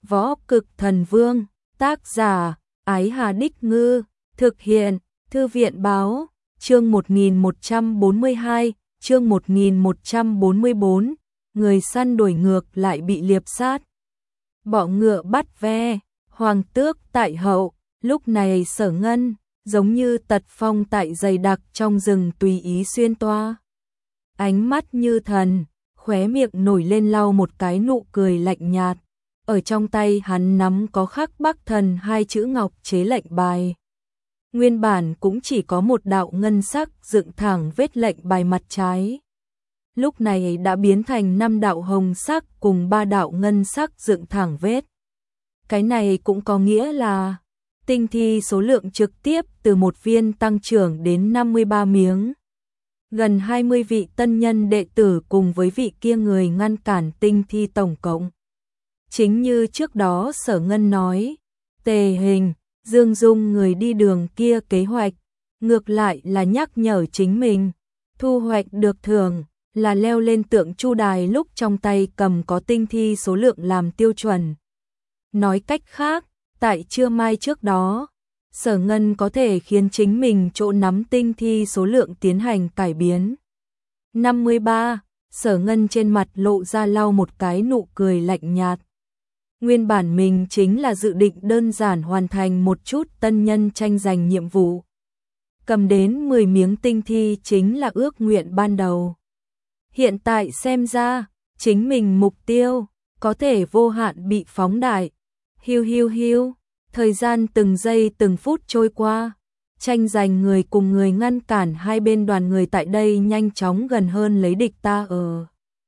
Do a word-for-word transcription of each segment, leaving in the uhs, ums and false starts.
Võ Cực Thần Vương, tác giả, Ái Hà Đích Ngư, thực hiện, Thư viện Báo, chương một nghìn một trăm bốn mươi hai, chương một nghìn một trăm bốn mươi bốn, người săn đuổi ngược lại bị liệp sát. Bọ ngựa bắt ve, hoàng tước tại hậu, lúc này Sở Ngân, giống như tật phong tại dày đặc trong rừng tùy ý xuyên toa. Ánh mắt như thần, khóe miệng nổi lên lau một cái nụ cười lạnh nhạt. Ở trong tay hắn nắm có khắc Bắc Thần hai chữ ngọc chế lệnh bài. Nguyên bản cũng chỉ có một đạo ngân sắc dựng thẳng vết lệnh bài mặt trái. Lúc này đã biến thành năm đạo hồng sắc cùng ba đạo ngân sắc dựng thẳng vết. Cái này cũng có nghĩa là tinh thi số lượng trực tiếp từ một viên tăng trưởng đến năm mươi ba miếng. Gần hai mươi vị tân nhân đệ tử cùng với vị kia người ngăn cản tinh thi tổng cộng. Chính như trước đó Sở Ngân nói, Tề Hình, Dương Dung người đi đường kia kế hoạch, ngược lại là nhắc nhở chính mình, thu hoạch được thưởng là leo lên tượng Chu đài lúc trong tay cầm có tinh thi số lượng làm tiêu chuẩn. Nói cách khác, tại trưa mai trước đó, Sở Ngân có thể khiến chính mình chỗ nắm tinh thi số lượng tiến hành cải biến. năm mươi ba, Sở Ngân trên mặt lộ ra lau một cái nụ cười lạnh nhạt. Nguyên bản mình chính là dự định đơn giản hoàn thành một chút tân nhân tranh giành nhiệm vụ. Cầm đến mười miếng tinh thi chính là ước nguyện ban đầu. Hiện tại xem ra, chính mình mục tiêu, có thể vô hạn bị phóng đại. Hiu hiu hiu, thời gian từng giây từng phút trôi qua. Tranh giành người cùng người ngăn cản hai bên đoàn người tại đây nhanh chóng gần hơn lấy địch ta ở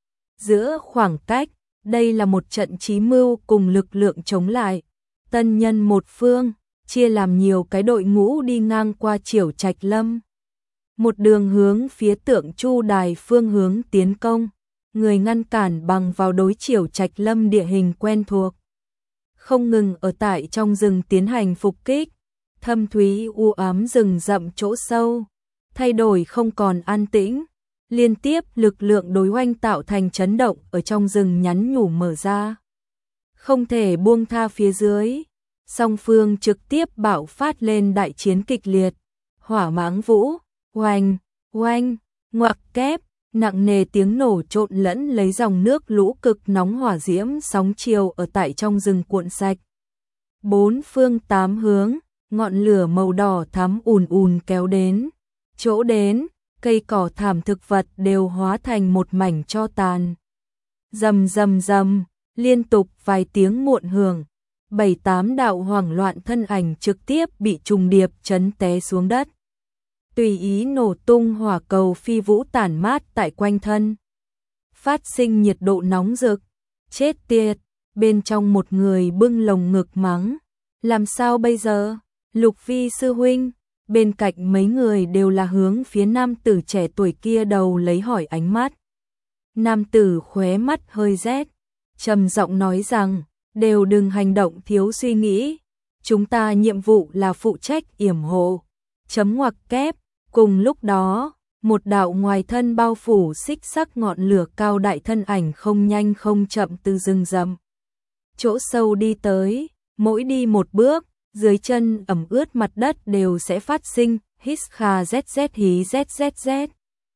giữa khoảng cách. Đây là một trận chí mưu cùng lực lượng chống lại. Tân nhân một phương, chia làm nhiều cái đội ngũ đi ngang qua Triểu Trạch Lâm. Một đường hướng phía tượng Chu đài phương hướng tiến công. Người ngăn cản bằng vào đối Triểu Trạch Lâm địa hình quen thuộc. Không ngừng ở tại trong rừng tiến hành phục kích. Thâm thúy u ám rừng rậm chỗ sâu. Thay đổi không còn an tĩnh. Liên tiếp lực lượng đối oanh tạo thành chấn động ở trong rừng nhắn nhủ mở ra. Không thể buông tha phía dưới. Song phương trực tiếp bạo phát lên đại chiến kịch liệt. Hỏa mãng vũ, oanh, oanh, ngoặc kép, nặng nề tiếng nổ trộn lẫn lấy dòng nước lũ cực nóng hỏa diễm sóng chiều ở tại trong rừng cuộn sạch. Bốn phương tám hướng, ngọn lửa màu đỏ thắm ùn ùn kéo đến. Chỗ đến, cây cỏ thảm thực vật đều hóa thành một mảnh tro tàn. Rầm rầm rầm, liên tục vài tiếng muộn hưởng, bảy tám đạo hoảng loạn thân ảnh trực tiếp bị trùng điệp chấn té xuống đất. Tùy ý nổ tung hỏa cầu phi vũ tản mát tại quanh thân. Phát sinh nhiệt độ nóng rực, chết tiệt, bên trong một người bưng lồng ngực mắng. Làm sao bây giờ, Lục Vi sư huynh? Bên cạnh mấy người đều là hướng phía nam tử trẻ tuổi kia đầu lấy hỏi ánh mắt. Nam tử khóe mắt hơi rét, trầm giọng nói rằng, đều đừng hành động thiếu suy nghĩ. Chúng ta nhiệm vụ là phụ trách yểm hộ. Chấm ngoặc kép, cùng lúc đó, một đạo ngoài thân bao phủ xích sắc ngọn lửa cao đại thân ảnh không nhanh không chậm từ rừng rậm. Chỗ sâu đi tới, mỗi đi một bước, dưới chân ẩm ướt mặt đất đều sẽ phát sinh hít kha zz hí zzz.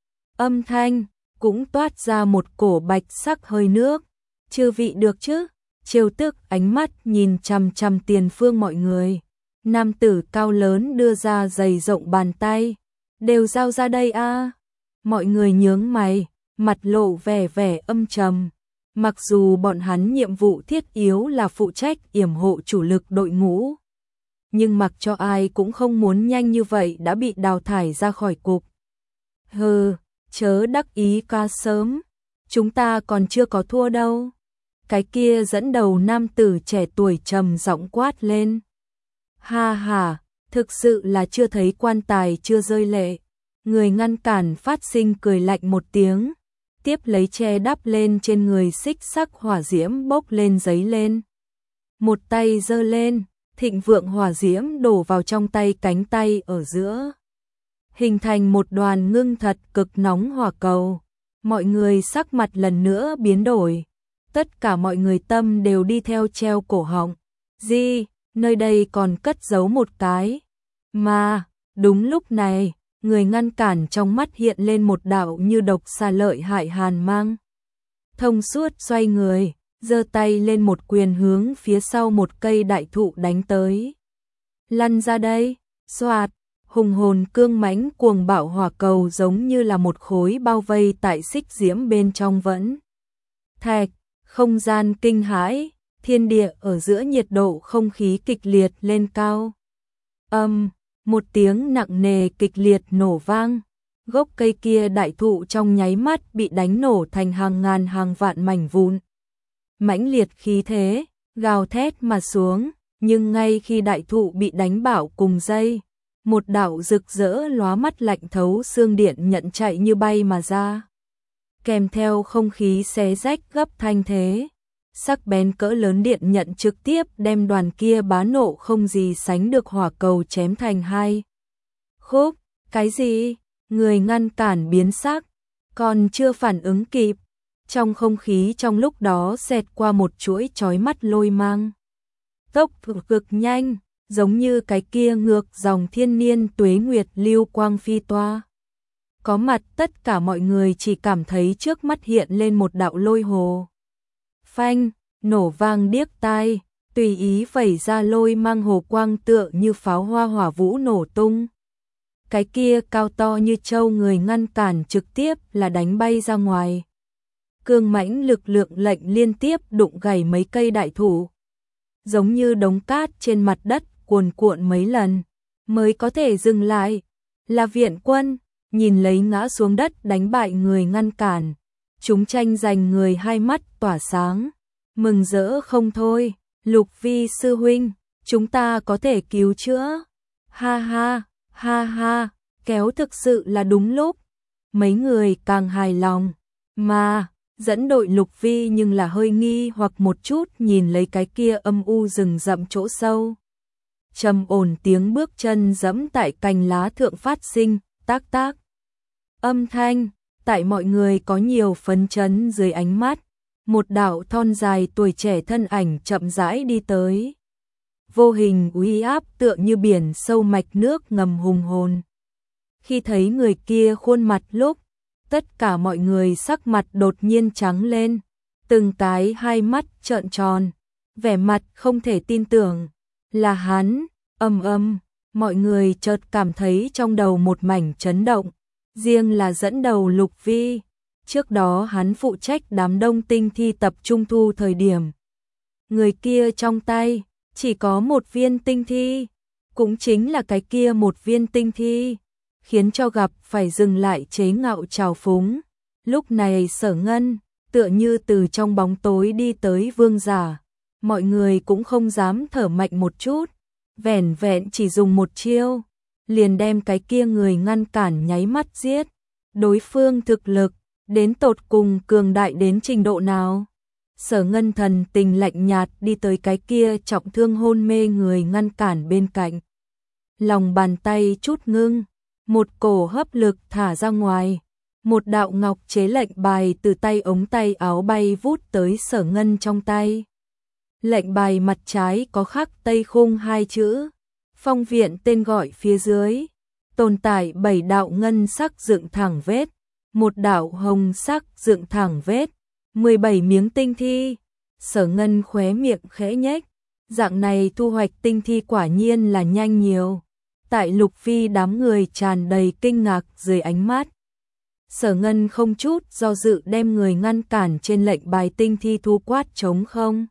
Âm thanh cũng toát ra một cổ bạch sắc hơi nước. Chư vị được chứ? Triều Tước ánh mắt nhìn chằm chằm tiền phương mọi người. Nam tử cao lớn đưa ra dày rộng bàn tay. Đều giao ra đây a. À. Mọi người nhướng mày, mặt lộ vẻ vẻ âm trầm. Mặc dù bọn hắn nhiệm vụ thiết yếu là phụ trách yểm hộ chủ lực đội ngũ, nhưng mặc cho ai cũng không muốn nhanh như vậy đã bị đào thải ra khỏi cục. Hừ, chớ đắc ý ca sớm, chúng ta còn chưa có thua đâu. Cái kia dẫn đầu nam tử trẻ tuổi trầm giọng quát lên. Ha ha, thực sự là chưa thấy quan tài chưa rơi lệ. Người ngăn cản phát sinh cười lạnh một tiếng, tiếp lấy che đắp lên trên người xích sắc hỏa diễm bốc lên giấy lên. Một tay giơ lên, thịnh vượng hỏa diễm đổ vào trong tay cánh tay ở giữa. Hình thành một đoàn ngưng thật cực nóng hỏa cầu. Mọi người sắc mặt lần nữa biến đổi. Tất cả mọi người tâm đều đi theo treo cổ họng. Gì, nơi đây còn cất giấu một cái. Mà, đúng lúc này, người ngăn cản trong mắt hiện lên một đạo như độc xà lợi hại hàn mang. Thông suốt xoay người, giơ tay lên một quyền hướng phía sau một cây đại thụ đánh tới. Lăn ra đây, xoạt, hùng hồn cương mãnh cuồng bạo hỏa cầu giống như là một khối bao vây tại xích diễm bên trong vẫn. Thạch, không gian kinh hãi, thiên địa ở giữa nhiệt độ không khí kịch liệt lên cao. Âm, một tiếng nặng nề kịch liệt nổ vang. Gốc cây kia đại thụ trong nháy mắt bị đánh nổ thành hàng ngàn hàng vạn mảnh vụn. Mãnh liệt khí thế, gào thét mà xuống, nhưng ngay khi đại thụ bị đánh bạo cùng dây, một đạo rực rỡ lóa mắt lạnh thấu xương điện nhận chạy như bay mà ra. Kèm theo không khí xé rách gấp thanh thế, sắc bén cỡ lớn điện nhận trực tiếp đem đoàn kia bá nộ không gì sánh được hỏa cầu chém thành hai khúc. Cái gì? Người ngăn cản biến sắc, còn chưa phản ứng kịp, trong không khí trong lúc đó xẹt qua một chuỗi chói mắt lôi mang. Tốc độ cực nhanh, giống như cái kia ngược dòng thiên niên tuế nguyệt lưu quang phi toa. Có mặt tất cả mọi người chỉ cảm thấy trước mắt hiện lên một đạo lôi hồ. Phanh, nổ vang điếc tai, tùy ý vẩy ra lôi mang hồ quang tựa như pháo hoa hỏa vũ nổ tung. Cái kia cao to như trâu người ngăn cản trực tiếp là đánh bay ra ngoài. Cương mãnh lực lượng lệnh liên tiếp đụng gãy mấy cây đại thụ. Giống như đống cát trên mặt đất cuồn cuộn mấy lần, mới có thể dừng lại. Là viện quân, nhìn lấy ngã xuống đất đánh bại người ngăn cản. Chúng tranh giành người hai mắt tỏa sáng, mừng rỡ không thôi. Lục Vi sư huynh, chúng ta có thể cứu chữa. Ha ha. Ha ha, kéo thực sự là đúng lúc. Mấy người càng hài lòng. Mà, dẫn đội Lục Vi nhưng là hơi nghi hoặc một chút nhìn lấy cái kia âm u rừng rậm chỗ sâu. Trầm ổn tiếng bước chân dẫm tại cành lá thượng phát sinh, tác tác. Âm thanh, tại mọi người có nhiều phấn chấn dưới ánh mắt. Một đạo thon dài tuổi trẻ thân ảnh chậm rãi đi tới. Vô hình uy áp tựa như biển sâu mạch nước ngầm hùng hồn. Khi thấy người kia khuôn mặt lúc, tất cả mọi người sắc mặt đột nhiên trắng lên, từng cái hai mắt trợn tròn, vẻ mặt không thể tin tưởng, là hắn. Ầm ầm, mọi người chợt cảm thấy trong đầu một mảnh chấn động, riêng là dẫn đầu Lục Vi, trước đó hắn phụ trách đám đông tinh thi tập trung thu thời điểm. Người kia trong tay chỉ có một viên tinh thi, cũng chính là cái kia một viên tinh thi, khiến cho gặp phải dừng lại chế ngạo trào phúng. Lúc này Sở Ngân, tựa như từ trong bóng tối đi tới vương giả, mọi người cũng không dám thở mạnh một chút, vẻn vẹn chỉ dùng một chiêu, liền đem cái kia người ngăn cản nháy mắt giết. Đối phương thực lực, đến tột cùng cường đại đến trình độ nào? Sở Ngân thần tình lạnh nhạt đi tới cái kia trọng thương hôn mê người ngăn cản bên cạnh. Lòng bàn tay chút ngưng, một cổ hấp lực thả ra ngoài. Một đạo ngọc chế lệnh bài từ tay ống tay áo bay vút tới Sở Ngân trong tay. Lệnh bài mặt trái có khắc Tây Khung hai chữ. Phong viện tên gọi phía dưới. Tồn tại bảy đạo ngân sắc dựng thẳng vết. Một đạo hồng sắc dựng thẳng vết. mười bảy miếng tinh thi. Sở Ngân khóe miệng khẽ nhếch. Dạng này thu hoạch tinh thi quả nhiên là nhanh nhiều. Tại Lục Vi đám người tràn đầy kinh ngạc dưới ánh mắt. Sở Ngân không chút do dự đem người ngăn cản trên lệnh bài tinh thi thu quát trống không.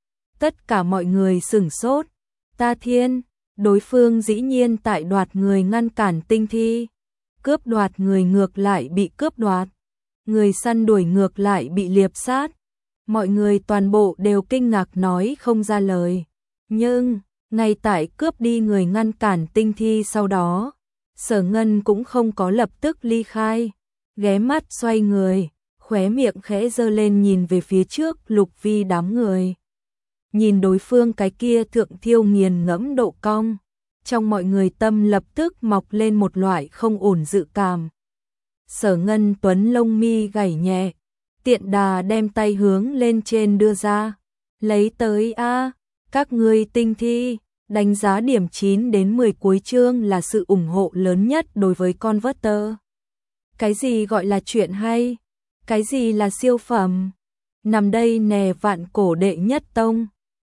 Tất cả mọi người sửng sốt. Ta thiên, đối phương dĩ nhiên tại đoạt người ngăn cản tinh thi. Cướp đoạt người ngược lại bị cướp đoạt. Người săn đuổi ngược lại bị liệp sát. Mọi người toàn bộ đều kinh ngạc nói không ra lời. Nhưng, ngay tại cướp đi người ngăn cản tinh thi sau đó, Sở Ngân cũng không có lập tức ly khai. Ghé mắt xoay người, khóe miệng khẽ giơ lên nhìn về phía trước Lục Vi đám người. Nhìn đối phương cái kia thượng thiêu nghiền ngẫm độ cong, trong mọi người tâm lập tức mọc lên một loại không ổn dự cảm. Sở Ngân tuấn lông mi gảy nhẹ, Tiện đà đem tay hướng lên trên đưa ra. Lấy tới a, các ngươi tinh thi, đánh giá điểm chín đến mười cuối chương là sự ủng hộ lớn nhất đối với Converter. Cái gì gọi là chuyện hay? Cái gì là siêu phẩm? Nằm đây nè vạn cổ đệ nhất tông.